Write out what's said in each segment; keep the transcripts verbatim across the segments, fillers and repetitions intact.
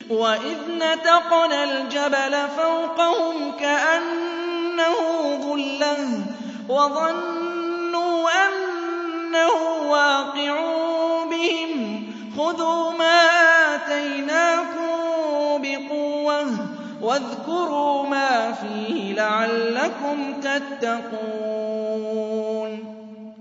وَإِذْ نَتَقْنَا الْجَبَلَ فَوْقَهُمْ كَأَنَّهُ ظُلَّةٌ وَظَنُّوا أَنَّهُ وَاقِعٌ بِهِمْ خُذُوا مَا آتَيْنَاكُم بِقُوَّةٍ وَاذْكُرُوا مَا فِيهِ لَعَلَّكُمْ تَتَّقُونَ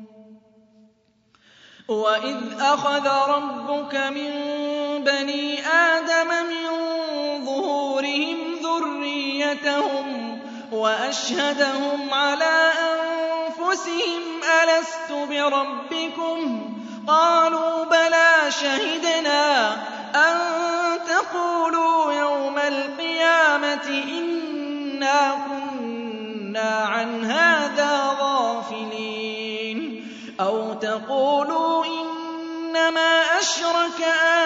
وَإِذْ أَخَذَ رَبُّكَ مِن بَنِي آدَمَ مِن ظُهُورِهِمْ ذُرِّيَّتَهُمْ وَأَشْهَدَهُمْ عَلَىٰ أَنفُسِهِمْ أَلَسْتُ بِرَبِّكُمْ ۖ قَالُوا بَلَىٰ شَهِدْنَا أَن تَقُولُوا يَوْمَ الْقِيَامَةِ إِنَّا كُنَّا عَنْ هَٰذَا غَافِلِينَ أَوْ تَقُولُوا إِنَّمَا أَشْرَكَ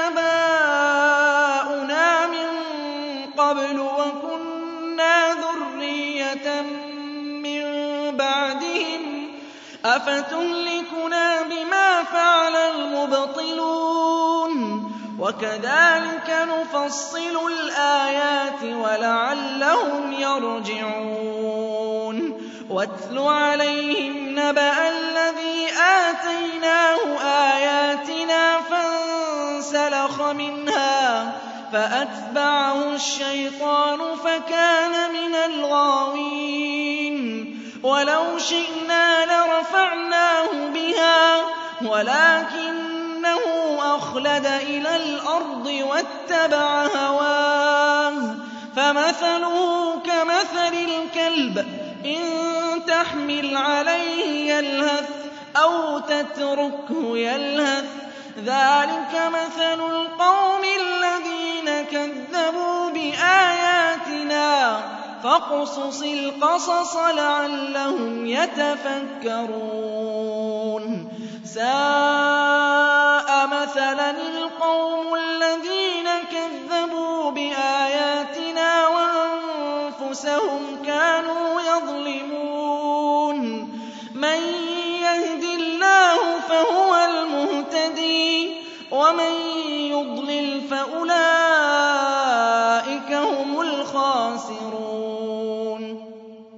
آبَاؤُنَا مِن قَبْلُ وَكُنَّا ذُرِّيَّةً مِّن بَعْدِهِمْ ۖ أَفَتُهْلِكُنَا بِمَا فَعَلَ الْمُبْطِلُونَ وَكَذَٰلِكَ نُفَصِّلُ الْآيَاتِ وَلَعَلَّهُمْ يَرْجِعُونَ وَاتْلُ عَلَيْهِمْ نَبَأَ الَّذِي آتَيْنَاهُ آيَاتِنَا فَانسَلَخَ مِنْهَا فَأَتْبَعَهُ الشَّيْطَانُ فَكَانَ مِنَ الْغَاوِينَ وَلَوْ شِئْنَا لَرَفَعْنَاهُ بِهَا وَلَٰكِنَّهُ أَخْلَدَ إِلَى الْأَرْضِ وَاتَّبَعَ هَوَاهُ فَمَثَلُهُ كَمَثَلِ الْكَلْبِ إِن تَحْمِلْ عَلَيْهِ يَلْهَثْ أَوْ تَتْرُكْهُ يَلْهَث ۚ ذَٰلِكَ مَثَلُ الْقَوْمِ الَّذِينَ كَذَّبُوا بِآيَاتِنَا ۖ فَاقْصُصِ الْقَصَصَ لَعَلَّهُمْ يَتَفَكَّرُونَ سَاءَ مَثَلًا الْقَوْمُ الَّذِينَ كَذَّبُوا بِآيَاتِنَا وَأَنفُسَهُمْ كَانُوا يَظْلِمُونَ مَن يَهْدِ اللَّهُ فَهُوَ الْمُهْتَدِي وَمَن يُضْلِلْ فَأُولَٰئِكَ هُمُ الْخَاسِرُونَ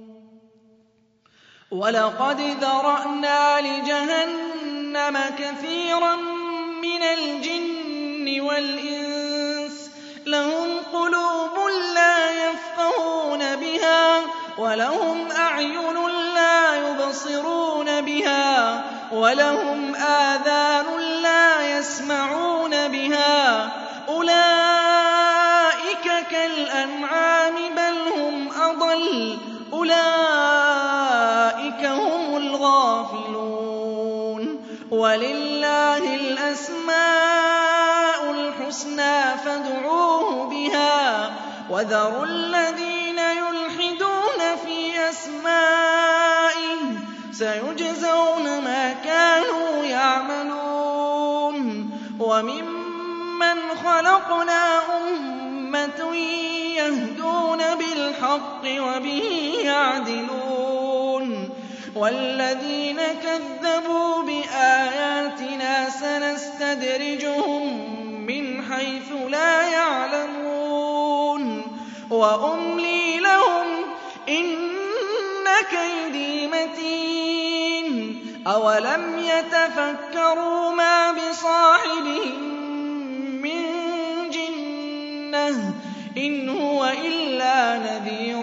وَلَقَدْ ذَرَأْنَا لِجَهَنَّمَ كَثِيرًا مِّنَ الْجِنِّ وَالْإِنسِ ۖ لَهُمْ قُلُوبٌ لَّا يَفْقَهُونَ بِهَا وَلَهُمْ أَعْيُنٌ لَّا يُبْصِرُونَ بِهَا وَلَهُمْ آذَانٌ لَّا يَسْمَعُونَ بِهَا ۚ أُولَٰئِكَ كَالْأَنْعَامِ بَلْ هُمْ أَضَلُّ ۚ أُولَٰئِكَ هُمُ الْغَافِلُونَ وَلِلَّهِ الْأَسْمَاءُ الْحُسْنَىٰ فَادْعُوهُ بِهَا ۖ وَذَرُوا الَّذِينَ يُلْحِدُونَ فِي أَسْمَائِهِ ۚ سَيُجْزَوْنَ مَا كَانُوا يَعْمَلُونَ وَمِمَّنْ خَلَقْنَا أُمَّةٌ يَهْدُونَ بِالْحَقِّ وَبِهِ يَعْدِلُونَ وَالَّذِينَ كَذَّبُوا بِآيَاتِنَا سَنَسْتَدْرِجُهُم مِّنْ حَيْثُ لَا يَعْلَمُونَ وَأُمْلِي لَهُمْ ۚ إِنَّ كَيْدِي مَتِينٌ أَوَلَمْ يَتَفَكَّرُوا مَا بِصَاحِبِهِم مِّن جِنَّةٍ ۚ إِنْ هُوَ إِلَّا نَذِيرٌ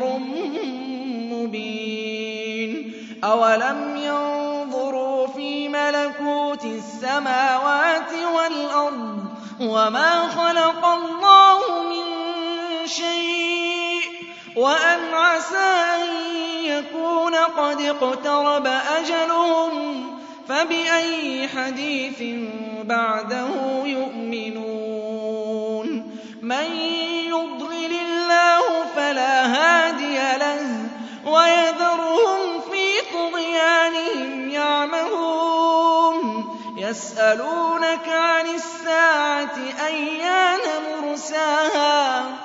مُّبِينٌ أَوَلَمْ يَنظُرُوا فِي مَلَكُوتِ السَّمَاوَاتِ وَالْأَرْضِ وَمَا خَلَقَ اللَّهُ مِن شَيْءٍ وَأَنْ عَسَىٰ أَن يَكُونَ قَدِ اقْتَرَبَ أَجَلُهُمْ ۖ فَبِأَيِّ حَدِيثٍ بَعْدَهُ يُؤْمِنُونَ مَن يُضْلِلِ اللَّهُ فَلَا هَادِيَ لَهُ وَيَذَرُهُمْ فِي طُغْيَانِهِمْ يَعْمَهُونَ يَسْأَلُونَكَ عَنِ السَّاعَةِ أَيَّانَ مُرْسَاهَا ۖ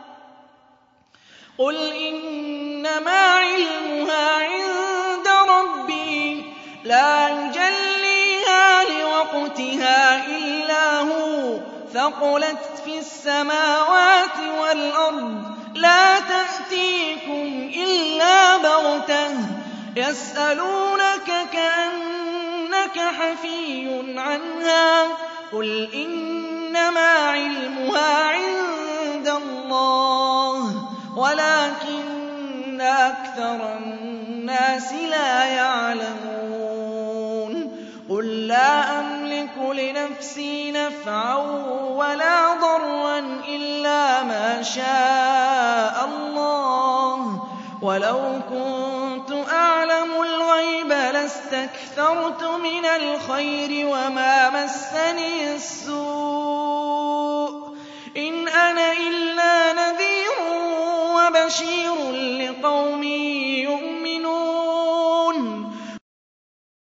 قُلْ إِنَّمَا عِلْمُهَا عِندَ رَبِّي لَا يُجَلِّيهَا لِوَقْتِهَا إِلَّا هُوَ ثَقُلَتْ في السماوات والأرض لا تأتيكم إلا بغتة يسألونك كأنك حفي عنها قل إنما علمها عند الله ولكن أكثر الناس لا يعلمون قل لا أملك لنفسي نفعا ولا ضرا إلا ما شاء الله ولو كنت أعلم الغيب لاستكثرت من الخير وما مسني السوء إن أنا إلا نذير وبشير لقوم يؤمنون